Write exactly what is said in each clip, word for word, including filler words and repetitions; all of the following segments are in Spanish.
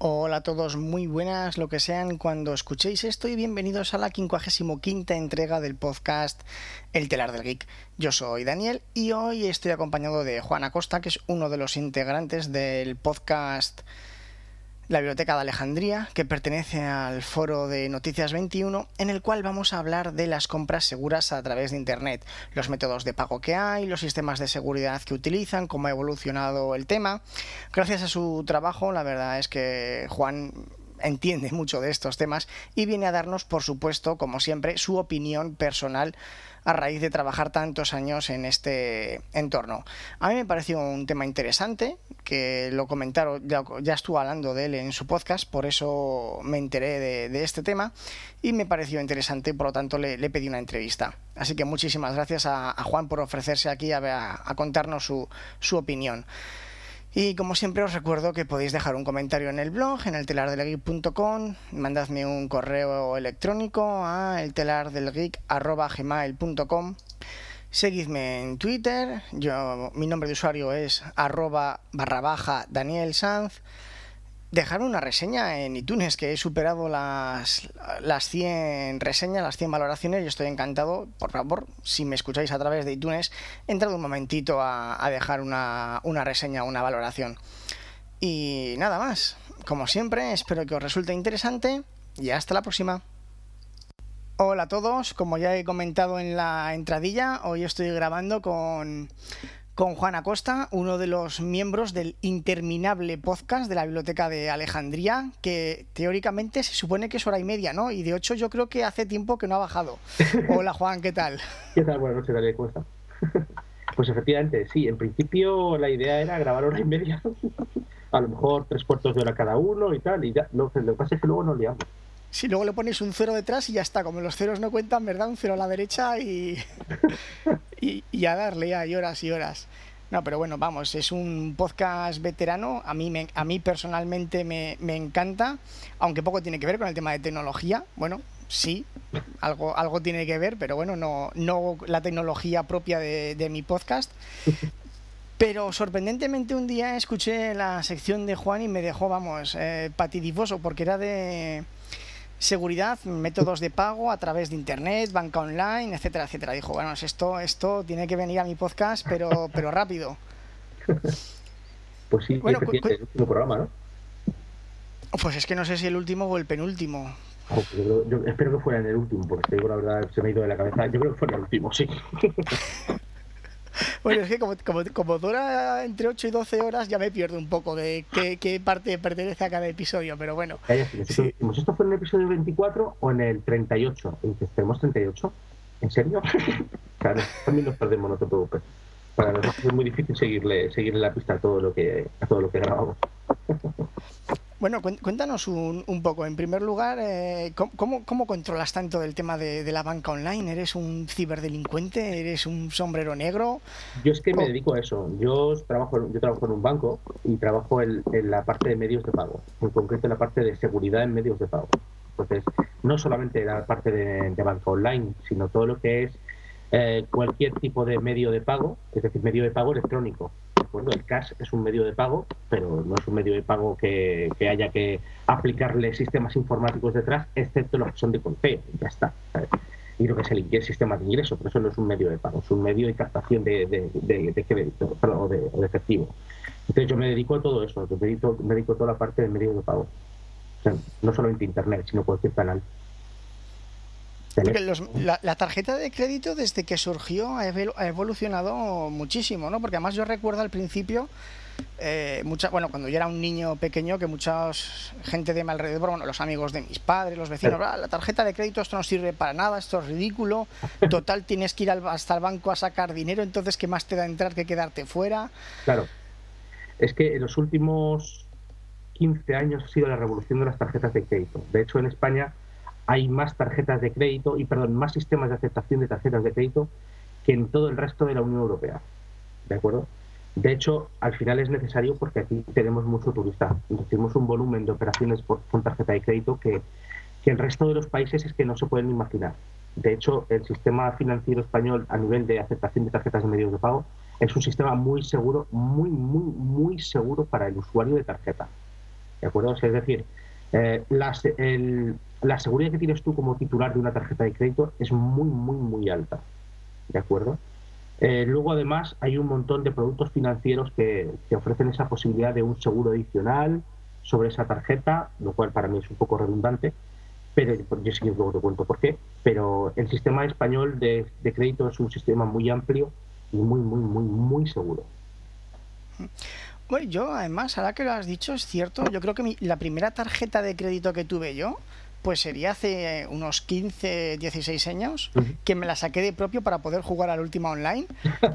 Hola a todos, muy buenas lo que sean cuando escuchéis esto y bienvenidos a la quincuagésimo quinta entrega del podcast El Telar del Geek. Yo soy Daniel y hoy estoy acompañado de Juan Acosta, que es uno de los integrantes del podcast La Biblioteca de Alejandría, que pertenece al foro de Noticias veintiuno, en el cual vamos a hablar de las compras seguras a través de Internet, los métodos de pago que hay, los sistemas de seguridad que utilizan, cómo ha evolucionado el tema. Gracias a su trabajo, la verdad es que Juan entiende mucho de estos temas y viene a darnos, por supuesto, como siempre, su opinión personal a raíz de trabajar tantos años en este entorno. A mí me pareció un tema interesante, que lo comentaron, ya, ya estuvo hablando de él en su podcast, por eso me enteré de, de este tema y me pareció interesante y por lo tanto le, le pedí una entrevista. Así que muchísimas gracias a, a Juan por ofrecerse aquí a, a, a contarnos su, su opinión. Y como siempre os recuerdo que podéis dejar un comentario en el blog, en el telar del geek punto com, mandadme un correo electrónico a eltelardelgeek arroba gmail punto com, seguidme en Twitter, yo, mi nombre de usuario es arroba barra baja Daniel Sanz. Dejar una reseña en iTunes, que he superado las, las cien reseñas, las cien valoraciones y estoy encantado. Por favor, si me escucháis a través de iTunes, entrad un momentito a, a dejar una, una reseña, una valoración. Y nada más, como siempre, espero que os resulte interesante y hasta la próxima. Hola a todos, como ya he comentado en la entradilla, hoy estoy grabando con... con Juan Acosta, uno de los miembros del interminable podcast de la Biblioteca de Alejandría, que teóricamente se supone que es hora y media, ¿no? Y de ocho yo creo que hace tiempo que no ha bajado. Hola Juan, ¿qué tal? ¿Qué tal? Buenas noches, Daniel, ¿cómo estás? Pues efectivamente, sí, en principio la idea era grabar hora y media, a lo mejor tres cuartos de hora cada uno y tal, y ya, lo, lo que pasa es que luego nos liamos. Si luego le pones un cero detrás y ya está, como los ceros no cuentan, ¿verdad? Un cero a la derecha y, y, y a darle ahí horas y horas. No, pero bueno, vamos, es un podcast veterano, a mí, me, a mí personalmente me, me encanta, aunque poco tiene que ver con el tema de tecnología, bueno, sí, algo, algo tiene que ver, pero bueno, no, no la tecnología propia de, de mi podcast. Pero sorprendentemente un día escuché la sección de Juan y me dejó, vamos, eh, patidifoso, porque era de seguridad, métodos de pago a través de internet, banca online, etcétera, etcétera. Dijo, bueno, esto, esto tiene que venir a mi podcast, pero, pero rápido. Pues sí, Bueno, cu- cu- efectivamente, el último programa, ¿no? pues es que no sé si el último o el penúltimo. Ojo, yo, creo- yo espero que fuera en el último, porque te digo la verdad, se me ha ido de la cabeza. Yo creo que fue en el último, sí. Bueno, es que como, como, como dura entre ocho y doce horas, ya me pierdo un poco de qué, qué parte pertenece a cada episodio, pero bueno, Ya, ya, sí, nosotros sí. decimos, ¿esto fue en el episodio veinticuatro o en el treinta y ocho? ¿En que tenemos treinta y ocho? ¿En serio? Claro, también nos perdemos, no te preocupes. Para nosotros es muy difícil seguirle, seguirle la pista a todo lo que, a todo lo que grabamos. Bueno, cuéntanos un, un poco. En primer lugar, eh, ¿cómo, ¿cómo controlas tanto del tema de, de la banca online? ¿Eres un ciberdelincuente? ¿Eres un sombrero negro? Yo es que me O- dedico a eso. Yo trabajo, yo trabajo en un banco y trabajo en, en la parte de medios de pago, en concreto en la parte de seguridad en medios de pago. Entonces, no solamente la parte de, de banca online, sino todo lo que es eh, cualquier tipo de medio de pago, es decir, medio de pago electrónico. ¿De acuerdo? El cash es un medio de pago, pero no es un medio de pago que, que haya que aplicarle sistemas informáticos detrás, excepto los que son de conteo. Ya está, ¿sabes? Y lo que es el, el sistema de ingreso, pero eso no es un medio de pago, es un medio de captación de, de, de, de crédito o de, o de efectivo. Entonces yo me dedico a todo eso, yo me dedico, me dedico a toda la parte de medios de pago. O sea, no solamente internet, sino cualquier canal. Porque Teléfono. los, la, la tarjeta de crédito desde que surgió ha evol- ha evolucionado muchísimo, ¿no? Porque además yo recuerdo al principio, eh, mucha, bueno, cuando yo era un niño pequeño, que mucha gente de mi alrededor, bueno, los amigos de mis padres, los vecinos, ah, la tarjeta de crédito esto no sirve para nada, esto es ridículo, total tienes que ir al, hasta el banco a sacar dinero, entonces ¿qué más te da entrar que quedarte fuera? Claro, es que en los últimos quince años ha sido la revolución de las tarjetas de crédito. De hecho, en España hay más tarjetas de crédito y, perdón, más sistemas de aceptación de tarjetas de crédito que en todo el resto de la Unión Europea. ¿De acuerdo? De hecho, al final es necesario porque aquí tenemos mucho turista. Tenemos un volumen de operaciones por, con tarjeta de crédito que, que el resto de los países es que no se pueden imaginar. De hecho, el sistema financiero español a nivel de aceptación de tarjetas de medios de pago es un sistema muy seguro, muy, muy, muy seguro para el usuario de tarjeta. ¿de acuerdo? O sea, es decir, eh, la, el, la seguridad que tienes tú como titular de una tarjeta de crédito es muy, muy, muy alta, ¿de acuerdo? Eh, luego, además, hay un montón de productos financieros que, que ofrecen esa posibilidad de un seguro adicional sobre esa tarjeta, lo cual para mí es un poco redundante, pero yo sí que luego te cuento por qué. Pero el sistema español de, de crédito es un sistema muy amplio y muy, muy, muy, muy seguro. Bueno, yo además, ahora que lo has dicho, es cierto, yo creo que mi, la primera tarjeta de crédito que tuve yo, pues sería hace unos quince, dieciséis años, Uh-huh. que me la saqué de propio para poder jugar al Ultima Online.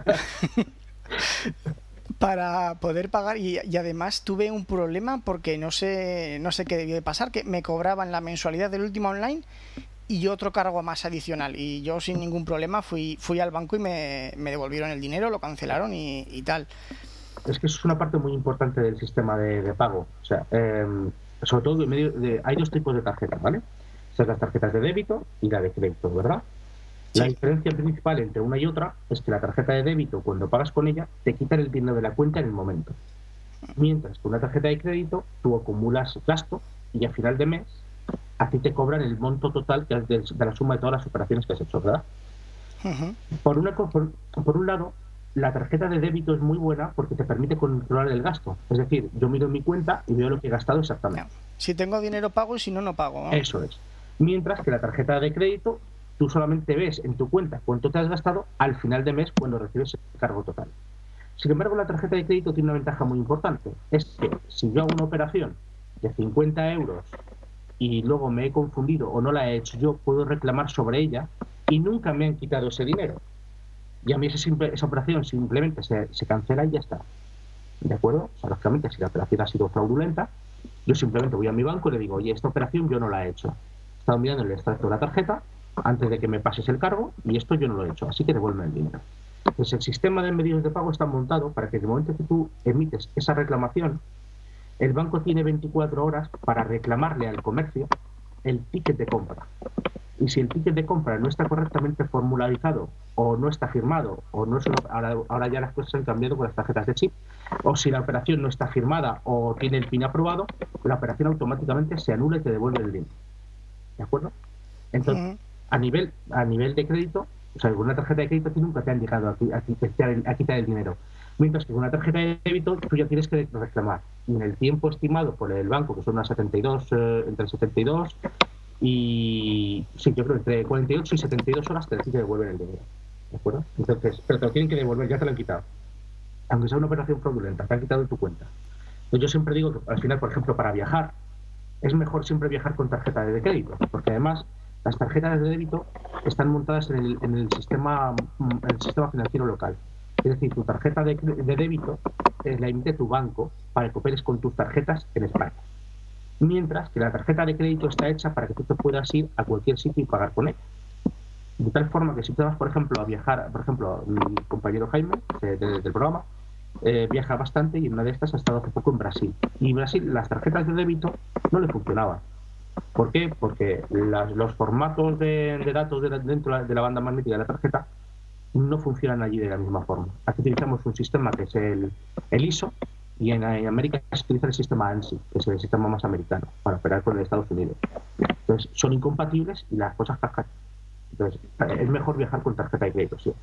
Para poder pagar y, y además tuve un problema porque no sé no sé qué debió de pasar, que me cobraban la mensualidad del Ultima Online y otro cargo más adicional, y yo sin ningún problema fui fui al banco y me, me devolvieron el dinero, lo cancelaron y, y tal. Es que eso es una parte muy importante del sistema de, de pago. O sea, eh, sobre todo en medio de, hay dos tipos de tarjetas, ¿vale? Son las tarjetas de débito y la de crédito, ¿verdad? La Sí. diferencia principal entre una y otra es que la tarjeta de débito, cuando pagas con ella, te quitan el dinero de la cuenta en el momento. Mientras que una tarjeta de crédito, tú acumulas gasto y a final de mes a ti te cobran el monto total de, de, de la suma de todas las operaciones que has hecho, ¿verdad? Uh-huh. Por, una, por, por un lado, la tarjeta de débito es muy buena porque te permite controlar el gasto. Es decir, yo miro en mi cuenta y veo lo que he gastado exactamente. No. Si tengo dinero pago y si no, no pago, ¿no? Eso es. Mientras que la tarjeta de crédito, tú solamente ves en tu cuenta cuánto te has gastado al final de mes cuando recibes el cargo total. Sin embargo, la tarjeta de crédito tiene una ventaja muy importante. Es que si yo hago una operación de cincuenta euros y luego me he confundido o no la he hecho yo, puedo reclamar sobre ella y nunca me han quitado ese dinero. Y a mí esa, simple, esa operación simplemente se, se cancela y ya está. ¿De acuerdo? O sea, lógicamente, si la operación ha sido fraudulenta, yo simplemente voy a mi banco y le digo, oye, esta operación yo no la he hecho. He estado mirando el extracto de la tarjeta antes de que me pases el cargo y esto yo no lo he hecho, así que devuelve el dinero. Entonces, el sistema de medios de pago está montado para que en el momento que tú emites esa reclamación, el banco tiene veinticuatro horas para reclamarle al comercio el ticket de compra. Y si el ticket de compra no está correctamente formularizado o no está firmado, o no es una, ahora, ahora ya las cosas han cambiado con las tarjetas de chip, o si la operación no está firmada o tiene el PIN aprobado, la operación automáticamente se anula y te devuelve el dinero. ¿De acuerdo? Entonces, uh-huh. a nivel a nivel de crédito, o sea, con una tarjeta de crédito tú nunca te han llegado a, a, a, a quitar el dinero. Mientras que con una tarjeta de débito tú ya tienes que reclamar. Y en el tiempo estimado por el banco, que son unas setenta y dos, eh, entre setenta y dos y sí, yo creo entre cuarenta y ocho y setenta y dos horas te tienen que devolver el dinero. ¿De acuerdo? Entonces, pero te lo tienen que devolver, ya te lo han quitado. Aunque sea una operación fraudulenta, te han quitado de tu cuenta. Entonces, yo siempre digo que al final, por ejemplo, para viajar, es mejor siempre viajar con tarjeta de crédito, porque además las tarjetas de débito están montadas en el, en el sistema en el sistema financiero local. Es decir, tu tarjeta de, de débito la emite tu banco para que operes con tus tarjetas en España. Mientras que la tarjeta de crédito está hecha para que tú te puedas ir a cualquier sitio y pagar con ella. De tal forma que si te vas, por ejemplo, a viajar, por ejemplo, mi compañero Jaime, de, de, del programa, eh, viaja bastante y en una de estas ha estado hace poco en Brasil. Y en Brasil las tarjetas de débito no le funcionaban. ¿Por qué? Porque las, los formatos de, de datos de la, dentro de la banda magnética de la tarjeta no funcionan allí de la misma forma. Aquí utilizamos un sistema que es el, el I S O, y en, en América se utiliza el sistema ANSI, que es el sistema más americano, para operar con el Estados Unidos. Entonces, son incompatibles y las cosas cascan. Entonces, es mejor viajar con tarjeta de crédito, sí.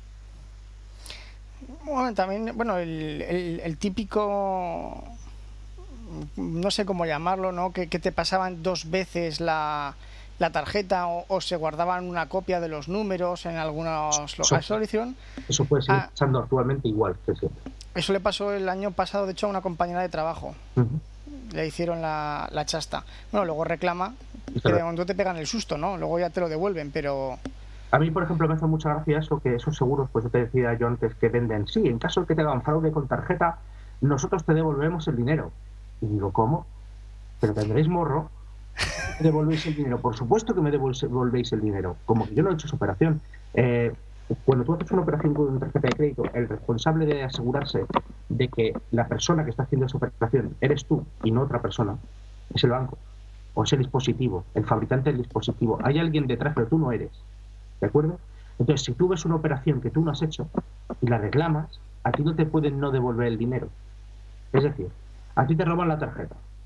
Bueno, también, bueno, el, el, el típico, no sé cómo llamarlo, ¿no? Que, que te pasaban dos veces la, la tarjeta o, o se guardaban una copia de los números en algunos locales de solución. Eso puede seguir ah, pasando actualmente igual que siempre. Eso le pasó el año pasado, de hecho, a una compañera de trabajo. Uh-huh. Le hicieron la, la chasta. Bueno, luego reclama, que de momento te pegan el susto, ¿no? Luego ya te lo devuelven, pero... A mí, por ejemplo, me hace mucha gracia eso, que esos seguros, pues yo te decía yo antes, que venden, sí, en caso de que te hagan fraude con tarjeta, nosotros te devolvemos el dinero. Y digo, ¿cómo? Pero tendréis morro, ¿me devolvéis el dinero? Por supuesto que me devolvéis el dinero, como que yo no he hecho esa operación. Eh, cuando tú haces una operación con una tarjeta de crédito, el responsable de asegurarse de que la persona que está haciendo esa operación eres tú y no otra persona, es el banco, o es el dispositivo, el fabricante del dispositivo. Hay alguien detrás, pero tú no eres. ¿De acuerdo? Entonces, si tú ves una operación que tú no has hecho y la reclamas, a ti no te pueden no devolver el dinero. Es decir, a ti te roban la tarjeta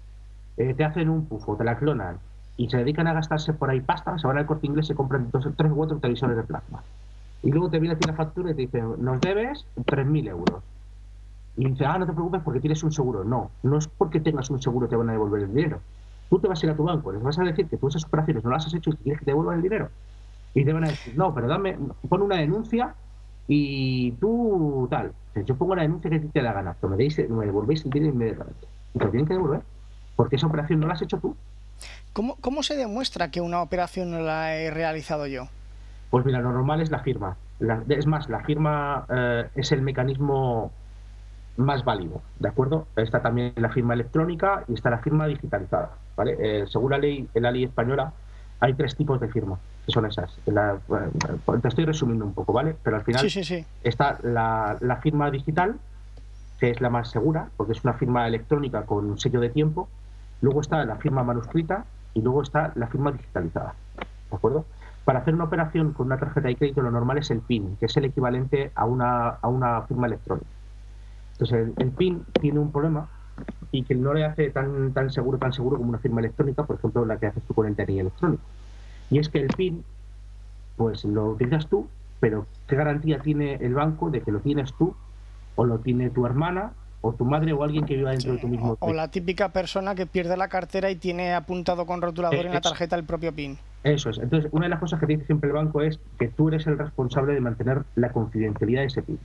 eh, te hacen un pufo, te la clonan y se dedican a gastarse por ahí pasta, se van al Corte Inglés y se compran dos, tres o cuatro televisores de plasma. Y luego te viene a ti la factura y te dice, nos debes tres mil euros. Y dice, ah, no te preocupes porque tienes un seguro. No, no es porque tengas un seguro te van a devolver el dinero. Tú te vas a ir a tu banco, les vas a decir que tú esas operaciones no las has hecho y que quieres que te devuelvan el dinero. Y te van a decir, no, pero dame, pon una denuncia y tú tal. Yo pongo la denuncia que a ti te da gana, pero me, deis, me devolvéis el dinero inmediatamente. Y te lo tienen que devolver, porque esa operación no la has hecho tú. ¿Cómo, ¿Cómo se demuestra que una operación no la he realizado yo? Pues mira, lo normal es la firma. La, es más, la firma eh, es el mecanismo más válido, ¿de acuerdo? Está también la firma electrónica y está la firma digitalizada, ¿vale? Eh, según la ley, en la ley española, hay tres tipos de firma, que son esas. La, eh, te estoy resumiendo un poco, ¿vale? Pero al final Sí, sí, sí. está la, la firma digital, que es la más segura, porque es una firma electrónica con un sello de tiempo. Luego está la firma manuscrita y luego está la firma digitalizada, ¿de acuerdo? Para hacer una operación con una tarjeta de crédito, lo normal es el PIN, que es el equivalente a una, a una firma electrónica. Entonces, el, el PIN tiene un problema y que no le hace tan, tan seguro, tan seguro como una firma electrónica, por ejemplo, la que haces tú con el D N I electrónico. Y es que el PIN, pues lo utilizas tú, pero ¿qué garantía tiene el banco de que lo tienes tú, o lo tiene tu hermana, o tu madre, o alguien que viva dentro Sí. de tu mismo O, o la típica persona que pierde la cartera y tiene apuntado con rotulador eh, en la eso, tarjeta el propio PIN. eso es. Entonces, una de las cosas que te dice siempre el banco es que tú eres el responsable de mantener la confidencialidad de ese PIN.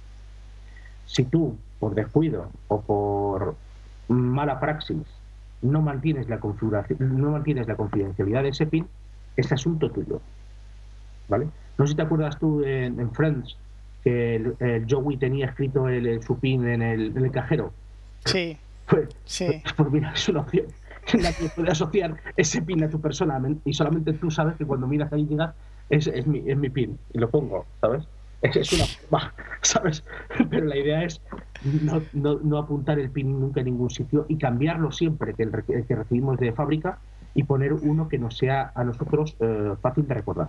Si tú, por descuido o por mala praxis, no mantienes la configuración, no mantienes la confidencialidad de ese PIN, es asunto tuyo, ¿vale? No sé si te acuerdas tú en, en Friends que el, el Joey tenía escrito el, el, su PIN en el, en el cajero. Sí, Pues, sí. pues, pues mira, es una opción en la que puedes asociar ese PIN a tu persona y solamente tú sabes que cuando miras ahí digas, es, es, mi, es mi PIN y lo pongo, ¿sabes? Es, es una forma, ¿sabes? Pero la idea es no, no, no apuntar el PIN nunca en ningún sitio y cambiarlo siempre que, el, el que recibimos de fábrica y poner uno que nos sea a nosotros eh, fácil de recordar.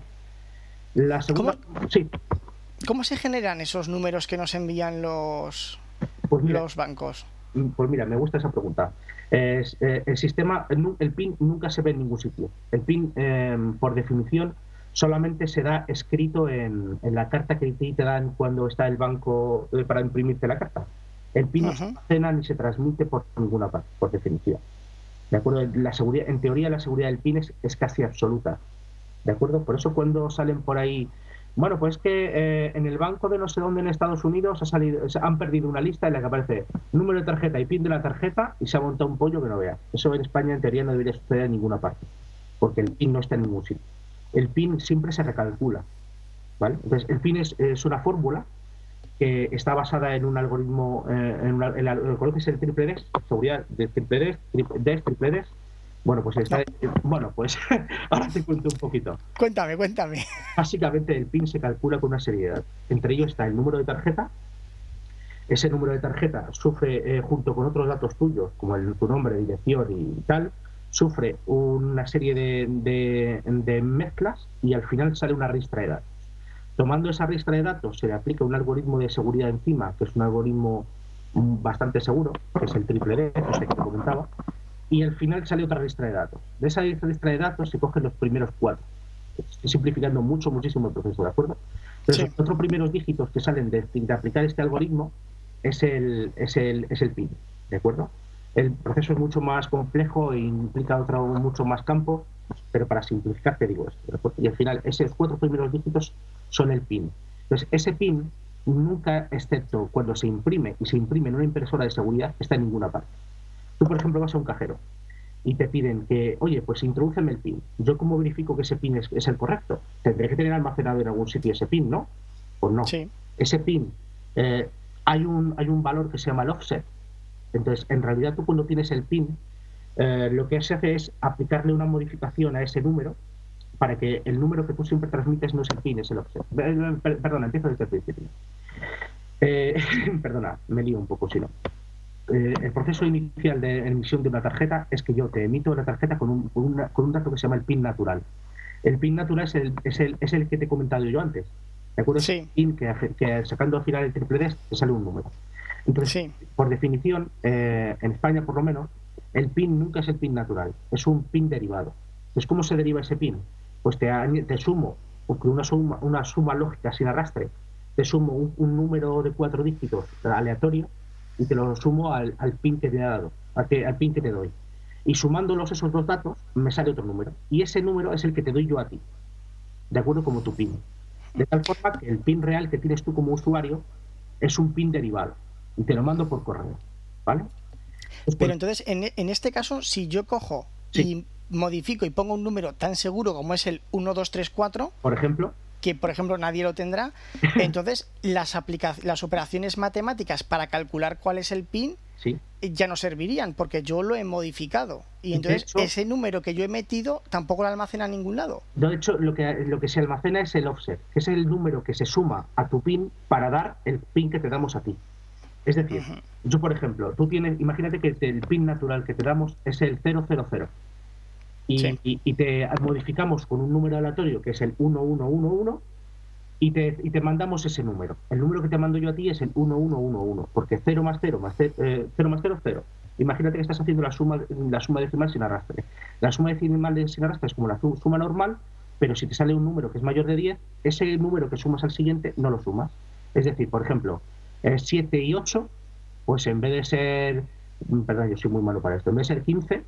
La segunda, ¿Cómo, sí. ¿Cómo se generan esos números que nos envían los, Pues mira, los bancos? Pues mira, me gusta esa pregunta. Es, eh, el sistema, el, el PIN nunca se ve en ningún sitio. El PIN, eh, por definición, solamente se da escrito en, en la carta que te dan cuando está el banco eh, para imprimirte la carta. El PIN no se almacena ni se transmite por ninguna parte, por definición. ¿De acuerdo? La seguridad, en teoría, la seguridad del PIN es, es casi absoluta. ¿De acuerdo? Por eso cuando salen por ahí, bueno, pues que eh, en el banco de no sé dónde en Estados Unidos ha salido, han perdido una lista en la que aparece número de tarjeta y PIN de la tarjeta y se ha montado un pollo que no veas. Eso en España en teoría no debería suceder en ninguna parte, porque el PIN no está en ningún sitio. El PIN siempre se recalcula, ¿vale? Entonces el PIN es, es una fórmula que está basada en un algoritmo, eh, en una, en la, ¿conoces el triple D? Seguridad de triple D, triple D, triple D. Bueno, pues está, no. bueno, pues ahora te cuento un poquito. Cuéntame, cuéntame. Básicamente el PIN se calcula con una serie de datos. Entre ellos está el número de tarjeta. Ese número de tarjeta sufre, eh, junto con otros datos tuyos, como el, tu nombre, dirección y tal, sufre una serie de, de, de mezclas y al final sale una ristra de datos. Tomando esa ristra de datos se le aplica un algoritmo de seguridad encima, que es un algoritmo bastante seguro, que es el triple D, no sé qué te comentaba, y al final sale otra ristra de datos. De esa ristra de datos se cogen los primeros cuatro. Estoy simplificando mucho, muchísimo el proceso, ¿de acuerdo? Pero sí. Los cuatro primeros dígitos que salen de, de aplicar este algoritmo es el, es, el, es el PIN, ¿de acuerdo? El proceso es mucho más complejo e implica otro, mucho más campo, pero para simplificar te digo esto, ¿de acuerdo? Y al final esos cuatro primeros dígitos son el PIN. Entonces ese PIN nunca, excepto cuando se imprime y se imprime en una impresora de seguridad, está en ninguna parte. Tú, por ejemplo, vas a un cajero y te piden que, oye, pues introdúceme el PIN. ¿Yo cómo verifico que ese PIN es, es el correcto? Tendré que tener almacenado en algún sitio ese PIN, ¿no? Pues no. Sí. Ese PIN, eh, hay, un, hay un valor que se llama el offset. Entonces, en realidad tú cuando tienes el PIN, eh, lo que se hace es aplicarle una modificación a ese número para que el número que tú siempre transmites no es el PIN, es el offset. Perdona, empiezo desde el principio. Eh, perdona, me lío un poco si no. Eh, el proceso inicial de emisión de una tarjeta es que yo te emito la tarjeta con un, con, una, con un dato que se llama el PIN natural. El PIN natural es el, es el, es el que te he comentado yo antes. ¿De acuerdo? Sí. Es el PIN que, que sacando al final el triple D te sale un número. Entonces, sí. Por definición, eh, en España por lo menos, el PIN nunca es el PIN natural, es un PIN derivado. Entonces, ¿cómo se deriva ese PIN? Pues te, te sumo, porque una suma, una suma lógica sin arrastre, te sumo un, un número de cuatro dígitos aleatorio y te lo sumo al, al PIN que te he dado, al, que, al PIN que te doy. Y sumándolos esos dos datos, me sale otro número. Y ese número es el que te doy yo a ti, de acuerdo como tu PIN. De tal forma que el PIN real que tienes tú como usuario es un PIN derivado. Y te lo mando por correo, ¿vale? Pues, Pero entonces, en, en este caso, si yo cojo sí. y modifico y pongo un número tan seguro como es el uno dos tres cuatro, por ejemplo, que por ejemplo nadie lo tendrá, entonces las, las operaciones matemáticas para calcular cuál es el PIN sí. ya no servirían, porque yo lo he modificado. Y entonces hecho, ese número que yo he metido tampoco lo almacena en ningún lado. De hecho, lo que, lo que se almacena es el offset, que es el número que se suma a tu PIN para dar el PIN que te damos a ti. Es decir, uh-huh. yo por ejemplo, tú tienes, imagínate que el PIN natural que te damos es el cero cero cero y, sí. y, y te modificamos con un número aleatorio que es el uno uno uno uno y te, y te mandamos ese número. El número que te mando yo a ti es el uno uno uno uno, porque cero más cero más cero, eh, cero más cero, cero. Imagínate que estás haciendo la suma, la suma decimal sin arrastre. La suma decimal sin arrastre es como la suma normal, pero si te sale un número que es mayor de diez, ese número que sumas al siguiente no lo sumas. Es decir, por ejemplo, eh, siete y ocho, pues en vez de ser, perdón, yo soy muy malo para esto, en vez de ser quince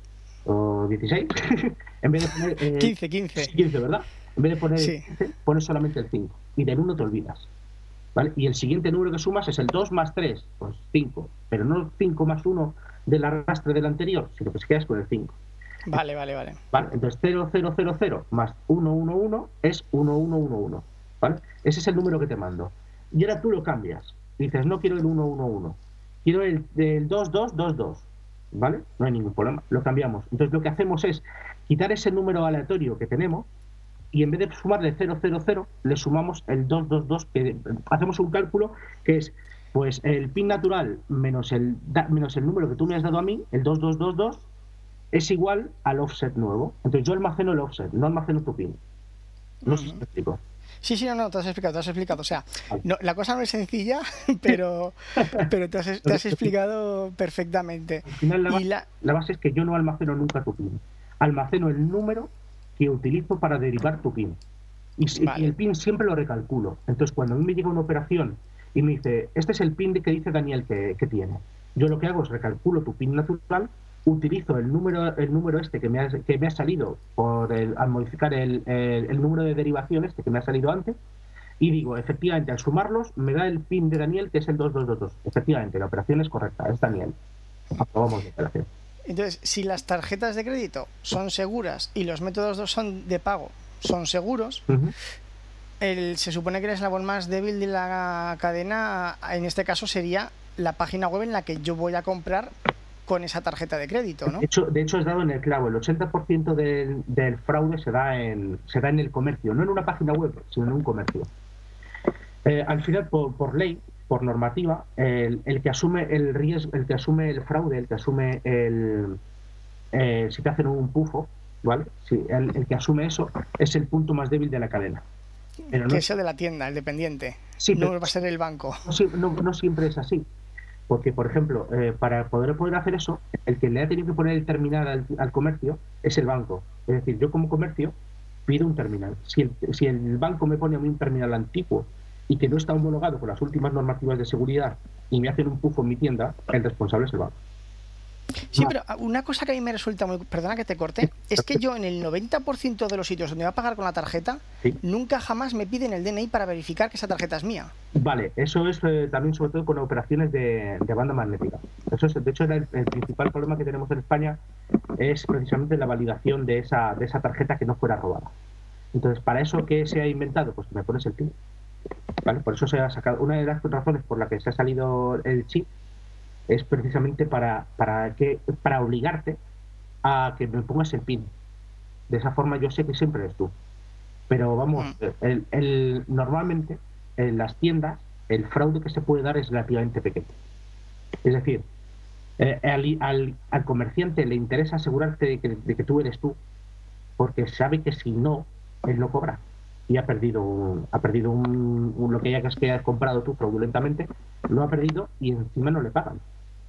o dieciséis, en vez de poner... Eh, quince, quince. quince, ¿verdad? En vez de poner sí. quince, pones solamente el cinco. Y del uno te olvidas. ¿Vale? Y el siguiente número que sumas es el dos más tres, pues cinco. Pero no cinco más uno del arrastre del anterior, sino que se quedas con el cinco. Vale, vale, vale. ¿Vale? Entonces cero cero cero cero más uno uno uno es uno uno uno uno. ¿Vale? Ese es el número que te mando. Y ahora tú lo cambias. Dices, no quiero el uno uno uno, quiero el, el dos dos dos dos. ¿Vale? No hay ningún problema. Lo cambiamos. Entonces lo que hacemos es quitar ese número aleatorio que tenemos y en vez de sumarle cero cero cero, le sumamos el dos dos dos, que hacemos un cálculo que es pues el PIN natural menos el, menos el número que tú me has dado a mí, el dos dos dos dos, es igual al offset nuevo. Entonces yo almaceno el offset, no almaceno tu PIN. No uh-huh. sé si te explico. Sí, sí, no, no, te has explicado, te has explicado. O sea, no, la cosa no es sencilla, pero, pero te, has, te has explicado perfectamente. Al final la base, la... la base es que yo no almaceno nunca tu PIN. Almaceno el número que utilizo para derivar tu PIN. Y, vale. y el PIN siempre lo recalculo. Entonces, cuando a mí me llega una operación y me dice, este es el PIN de que dice Daniel que, que tiene, yo lo que hago es recalculo tu PIN natural, utilizo el número el número este que me ha, que me ha salido por el, al modificar el, el, el número de derivación este que me ha salido antes, y digo, efectivamente, al sumarlos, me da el PIN de Daniel, que es el dos dos dos dos. Efectivamente, la operación es correcta, es Daniel. Aprobamos la operación. Entonces, si las tarjetas de crédito son seguras y los métodos son de pago son seguros, uh-huh. el, se supone que el eslabón más débil de la cadena, en este caso, sería la página web en la que yo voy a comprar con esa tarjeta de crédito, ¿no? De hecho, de hecho has dado en el clavo. El ochenta por ciento del, del fraude se da, en, se da en el comercio, no en una página web, sino en un comercio. Eh, al final, por, por ley, por normativa, el, el que asume el riesgo, el que asume el fraude, el que asume el eh, si te hacen un pufo, ¿vale? Si el, el que asume eso es el punto más débil de la cadena. Pero no, que es el de la tienda, el dependiente. Sí, no va a ser el banco. No, no, no siempre es así. Porque, por ejemplo, eh, para poder poder hacer eso, el que le ha tenido que poner el terminal al, al comercio es el banco. Es decir, yo como comercio pido un terminal. Si el, si el banco me pone a mí un terminal antiguo y que no está homologado con las últimas normativas de seguridad y me hacen un pufo en mi tienda, el responsable es el banco. Sí, no. Pero una cosa que a mí me resulta muy... Perdona que te corte. Es que yo en el noventa por ciento de los sitios donde voy a pagar con la tarjeta, sí. nunca jamás me piden el D N I para verificar que esa tarjeta es mía. Vale, eso es eh, también sobre todo con operaciones de, de banda magnética. Eso es, de hecho, el, el principal problema que tenemos en España es precisamente la validación de esa, de esa tarjeta que no fuera robada. Entonces, ¿para eso qué se ha inventado? Pues me pones el PIN. ¿Vale? Por eso se ha sacado... Una de las razones por la que se ha salido el chip es precisamente para, para, que, para obligarte a que me pongas el PIN. De esa forma yo sé que siempre eres tú. Pero vamos, el, el, normalmente en las tiendas el fraude que se puede dar es relativamente pequeño. Es decir, eh, al, al, al comerciante le interesa asegurarte de que, de que tú eres tú, porque sabe que si no, él no cobra. Y ha perdido, un, ha perdido un, un, lo que hayas que has comprado tú fraudulentamente, lo ha perdido y encima no le pagan.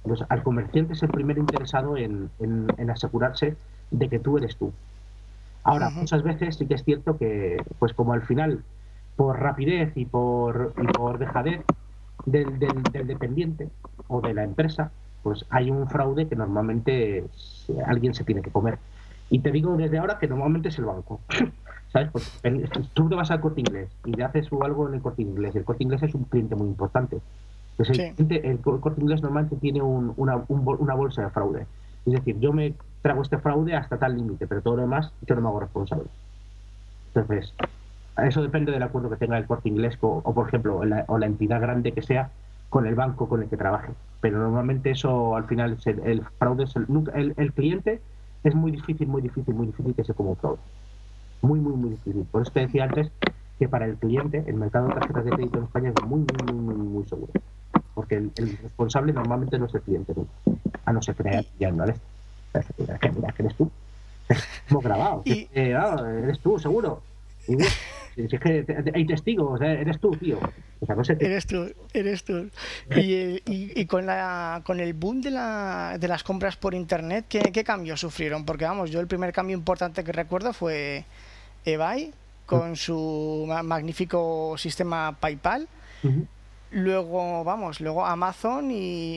Entonces, al comerciante es el primer interesado en, en, en asegurarse de que tú eres tú. Ahora, uh-huh. muchas veces sí que es cierto que, pues como al final, por rapidez y por, y por dejadez del, del, del dependiente o de la empresa, pues hay un fraude que normalmente alguien se tiene que comer. Y te digo desde ahora que normalmente es el banco. ¿Sabes? Porque tú te vas al Corte Inglés y le haces algo en el Corte Inglés. El Corte Inglés es un cliente muy importante. Entonces, el, sí. el, el Corte Inglés normalmente tiene un, una, un, una bolsa de fraude. Es decir, yo me trago este fraude hasta tal límite, pero todo lo demás yo no me hago responsable. Entonces, eso depende del acuerdo que tenga el Corte Inglés o, o por ejemplo, la, o la entidad grande que sea con el banco con el que trabaje. Pero normalmente eso, al final, es el, el fraude es el, nunca, el, el cliente es muy difícil, muy difícil, muy difícil que se coma un fraude. Muy, muy, muy difícil. Por eso te decía antes que para el cliente el mercado de tarjetas de crédito en España es muy, muy, muy, muy, muy seguro. Porque el, el responsable normalmente no es el cliente, ¿no? A no ser que haya ya no eres. Mira, mira, que eres tú. Hemos grabado. Y... Eh, ah, eres tú, seguro. Y bueno, si es que hay testigos, eres tú, tío. O sea, no sé qué... Eres tú, eres tú. Y, y, y con la con el boom de, la, de las compras por internet, ¿qué, ¿qué cambios sufrieron? Porque vamos, yo el primer cambio importante que recuerdo fue eBay con uh-huh. su magnífico sistema PayPal. Uh-huh. Luego, vamos, luego Amazon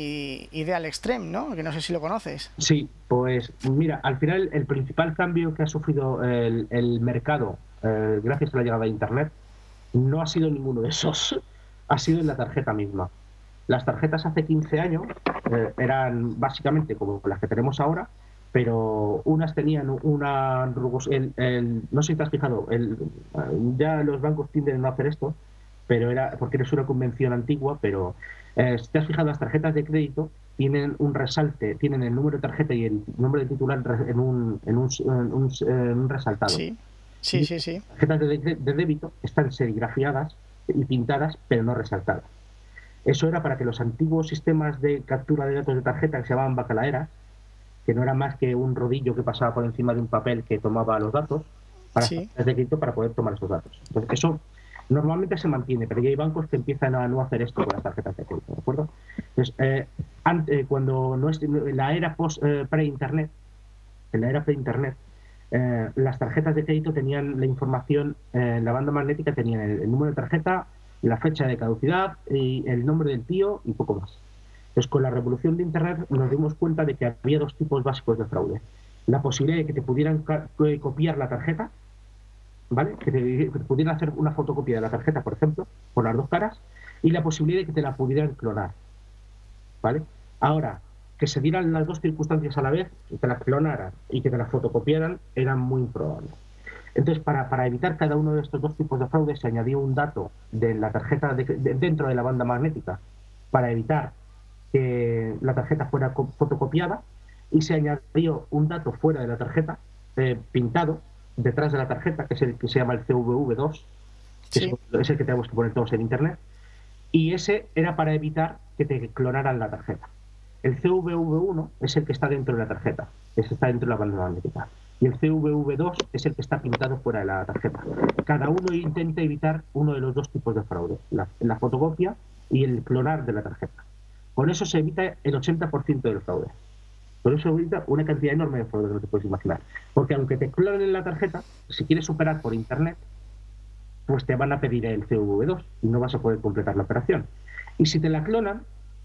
y Ideal Extreme, ¿no? Que no sé si lo conoces. Sí, pues mira, al final el principal cambio que ha sufrido el, el mercado eh, gracias a la llegada de Internet no ha sido ninguno de esos, ha sido en la tarjeta misma. Las tarjetas hace quince años eh, eran básicamente como las que tenemos ahora, pero unas tenían una rugos, el, el, no sé si te has fijado, el, ya los bancos tienden a no hacer esto, pero era porque es una convención antigua, pero eh, si te has fijado, las tarjetas de crédito tienen un resalte, tienen el número de tarjeta y el nombre de titular en un, en un, en un, en un resaltado. Sí, sí, sí, sí. Las tarjetas de, de, de débito están serigrafiadas y pintadas, pero no resaltadas. Eso era para que los antiguos sistemas de captura de datos de tarjeta, que se llamaban bacalaeras, que no era más que un rodillo que pasaba por encima de un papel que tomaba los datos, para sí. de crédito para poder tomar esos datos. Entonces, eso normalmente se mantiene, pero ya hay bancos que empiezan a no hacer esto con las tarjetas de crédito, ¿de acuerdo? Entonces, eh, ante, cuando no es la era post, eh, pre-internet, en la era pre-internet, eh, las tarjetas de crédito tenían la información, eh, en la banda magnética tenían el, el número de tarjeta, la fecha de caducidad, y el nombre del tío y poco más. Entonces, con la revolución de Internet nos dimos cuenta de que había dos tipos básicos de fraude. La posibilidad de que te pudieran copiar la tarjeta, ¿vale? Que te, que te pudieran hacer una fotocopia de la tarjeta, por ejemplo, con las dos caras, y la posibilidad de que te la pudieran clonar, ¿vale? Ahora, que se dieran las dos circunstancias a la vez, que te la clonaran y que te la fotocopiaran, era muy improbable. Entonces, para, para evitar cada uno de estos dos tipos de fraude, se añadió un dato de la tarjeta de, de, dentro de la banda magnética para evitar que la tarjeta fuera fotocopiada, y se añadió un dato fuera de la tarjeta, eh, pintado detrás de la tarjeta, que es el que se llama el C V V dos, que sí. es, es el que tenemos que poner todos en internet, y ese era para evitar que te clonaran la tarjeta. El C V V uno es el que está dentro de la tarjeta, ese está dentro de la banda magnética, y el C V V dos es el que está pintado fuera de la tarjeta. Cada uno intenta evitar uno de los dos tipos de fraude, la, la fotocopia y el clonar de la tarjeta. Con eso se evita el ochenta por ciento del fraude. Con eso se evita una cantidad enorme de fraude que no te puedes imaginar. Porque aunque te clonen la tarjeta, si quieres superar por internet, pues te van a pedir el C V V dos y no vas a poder completar la operación. Y si te la clonan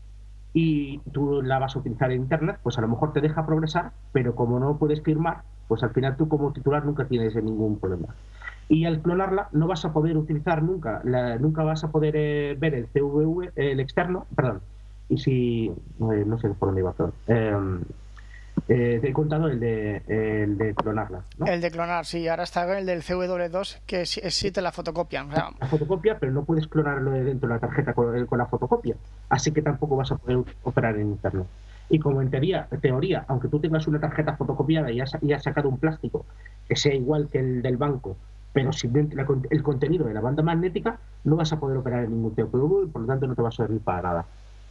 y tú la vas a utilizar en internet, pues a lo mejor te deja progresar, pero como no puedes firmar, pues al final tú como titular nunca tienes ningún problema. Y al clonarla no vas a poder utilizar nunca, la, nunca vas a poder eh, ver el C V V, el externo, perdón, y si, eh, no sé por dónde iba, perdón, eh, eh, te he contado el de, el de clonarla, ¿no? El de clonar, sí, ahora está el del C V dos, que sí, sí te la fotocopian. O sea, la fotocopia, pero no puedes clonarlo de dentro de la tarjeta con, con la fotocopia, así que tampoco vas a poder operar en internet. Y como en teoría, teoría aunque tú tengas una tarjeta fotocopiada y has, y has sacado un plástico que sea igual que el del banco, pero sin la, el contenido de la banda magnética, no vas a poder operar en ningún C V V y por lo tanto no te va a servir para nada.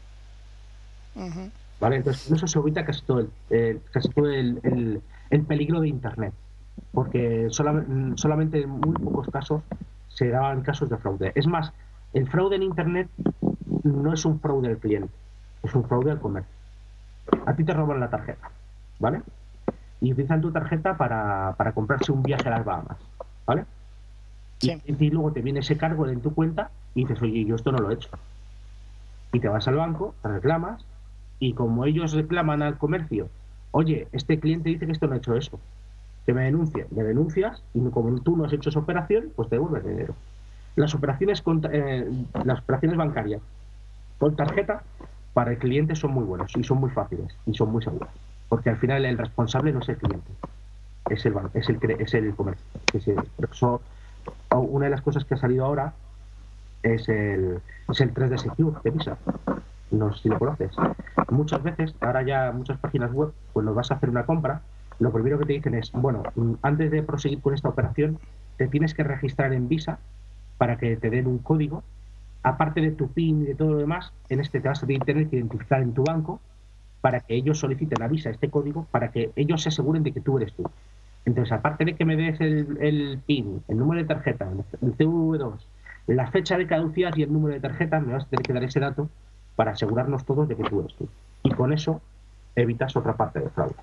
Uh-huh. ¿Vale? Entonces, eso se evita casi todo el, eh, casi todo el, el, el peligro de Internet, porque solamente, solamente en muy pocos casos se daban casos de fraude. Es más, el fraude en Internet no es un fraude al cliente, es un fraude al comercio. a ti te roban la tarjeta, ¿vale? Y utilizan tu tarjeta para, para comprarse un viaje a las Bahamas, ¿vale? Sí. Y, y luego te viene ese cargo en tu cuenta y dices, oye, yo esto no lo he hecho. Y te vas al banco, te reclamas, y como ellos reclaman al comercio, oye, este cliente dice que esto no ha hecho eso, que me denuncia, me denuncias, y como tú no has hecho esa operación, pues te devuelves dinero. Las operaciones, con, eh, las operaciones bancarias con tarjeta para el cliente son muy buenos y son muy fáciles y son muy seguras, porque al final el responsable no es el cliente, es el banco, es el, es el comercio. Es el, eso, una de las cosas que ha salido ahora es el, es el tres D Secure de Visa. No sé si lo conoces. Muchas veces, ahora ya muchas páginas web, cuando vas a hacer una compra, lo primero que te dicen es, bueno, antes de proseguir con esta operación, te tienes que registrar en Visa para que te den un código. Aparte de tu PIN y de todo lo demás, en este te vas a tener que identificar en tu banco para que ellos soliciten a Visa este código, para que ellos se aseguren de que tú eres tú. Entonces, aparte de que me des el, el PIN, el número de tarjeta, el C V dos, la fecha de caducidad y el número de tarjeta, me vas a tener que dar ese dato para asegurarnos todos de que tú eres tú. Y con eso evitas otra parte de fraude.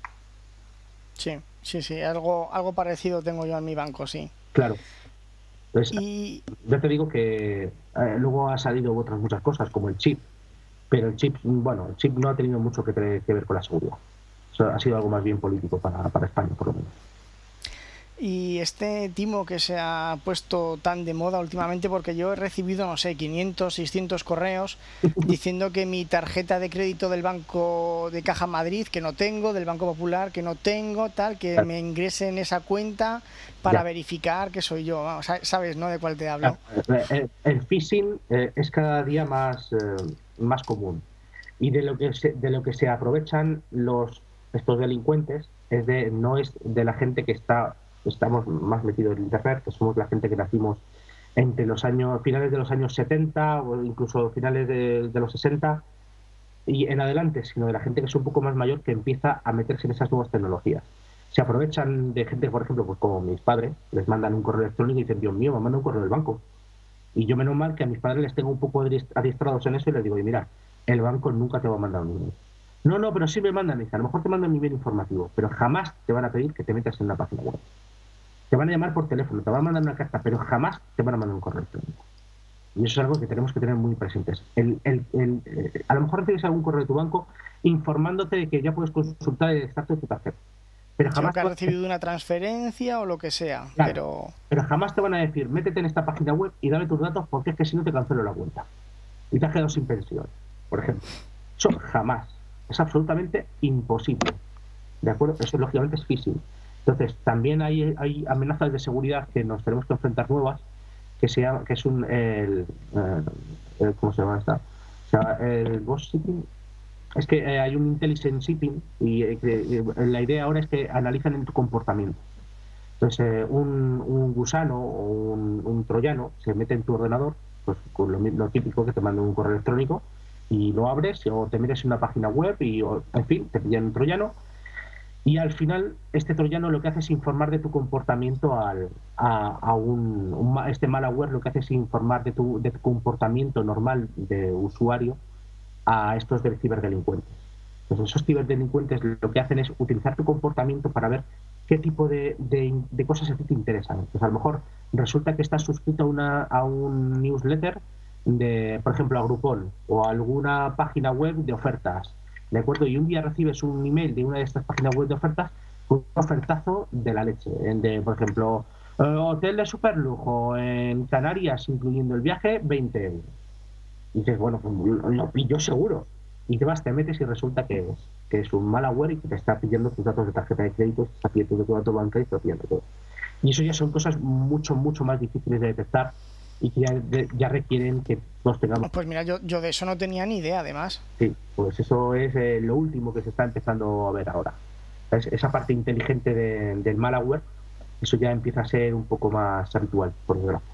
Sí, sí, sí, algo, algo parecido tengo yo en mi banco, sí. Claro. Entonces, y ya te digo que eh, luego ha salido otras muchas cosas, como el chip, pero el chip, bueno, el chip no ha tenido mucho que, que ver con la seguridad. Eso ha sido algo más bien político para, para España, por lo menos. Y este timo que se ha puesto tan de moda últimamente, porque yo he recibido, no sé, quinientos, seiscientos correos diciendo que mi tarjeta de crédito del Banco de Caja Madrid, que no tengo, del Banco Popular, que no tengo, tal, que me ingrese en esa cuenta para ya. verificar que soy yo. Vamos, ¿sabes, no? De cuál te hablo. El, el phishing eh, es cada día más, eh, más común. Y de lo que se, de lo que se aprovechan los estos delincuentes es de no es de la gente que está estamos más metidos en internet, que somos la gente que nacimos entre los años finales de los años setenta o incluso finales de, de los sesenta y en adelante, sino de la gente que es un poco más mayor, que empieza a meterse en esas nuevas tecnologías. Se aprovechan de gente, por ejemplo, pues como mis padres, les mandan un correo electrónico y dicen, Dios mío, me mandan un correo del banco. Y yo, menos mal, que a mis padres les tengo un poco adiestrados en eso y les digo, y mira, el banco nunca te va a mandar un email. No, no, pero sí me mandan, dice, a lo mejor te mandan un email informativo, pero jamás te van a pedir que te metas en una página web. Te van a llamar por teléfono, te van a mandar una carta, pero jamás te van a mandar un correo electrónico. Y eso es algo que tenemos que tener muy presentes. El, el, el, eh, a lo mejor recibes algún correo de tu banco informándote de que ya puedes consultar el extracto de tu tarjeta. Pero jamás que has recibido una transferencia o lo que sea. Claro, pero... pero jamás te van a decir, métete en esta página web y dame tus datos porque es que si no te cancelo la cuenta. Y te has quedado sin pensión, por ejemplo. Eso jamás. Es absolutamente imposible. ¿De acuerdo? Eso lógicamente es phishing. Entonces, también hay, hay amenazas de seguridad que nos tenemos que enfrentar nuevas, que se llama, que es un el, el, ¿cómo se llama esta? O sea, el ghost shipping. Es que eh, hay un intelligent shipping y eh, eh, la idea ahora es que analizan en tu comportamiento. Entonces, eh, un, un gusano o un, un troyano se mete en tu ordenador, pues con lo, lo típico que te manda un correo electrónico y lo abres o te metes en una página web y, o, en fin, te pillan un troyano y al final este troyano lo que hace es informar de tu comportamiento al, a, a un, un, este malware lo que hace es informar de tu, de tu comportamiento normal de usuario a estos de ciberdelincuentes. Entonces, esos ciberdelincuentes lo que hacen es utilizar tu comportamiento para ver qué tipo de, de, de cosas a ti te interesan. Pues a lo mejor resulta que estás suscrito a, una, a un newsletter de, por ejemplo, a Groupon o a alguna página web de ofertas, ¿de acuerdo? Y un día recibes un email de una de estas páginas web de ofertas con un ofertazo de la leche, de, por ejemplo, eh, hotel de superlujo en Canarias, incluyendo el viaje, veinte euros. Y dices, bueno, pues lo pillo seguro. Y te vas, te metes y resulta que es, que es un malware y que te está pidiendo tus datos de tarjeta de crédito, te está pidiendo tu dato bancario y te está pidiendo todo. Y eso ya son cosas mucho, mucho más difíciles de detectar y que ya, de, ya requieren que todos tengamos... Pues mira, yo, yo de eso no tenía ni idea, además. Sí, pues eso es eh, lo último que se está empezando a ver ahora. Es, esa parte inteligente de, del malware, eso ya empieza a ser un poco más habitual, por desgracia.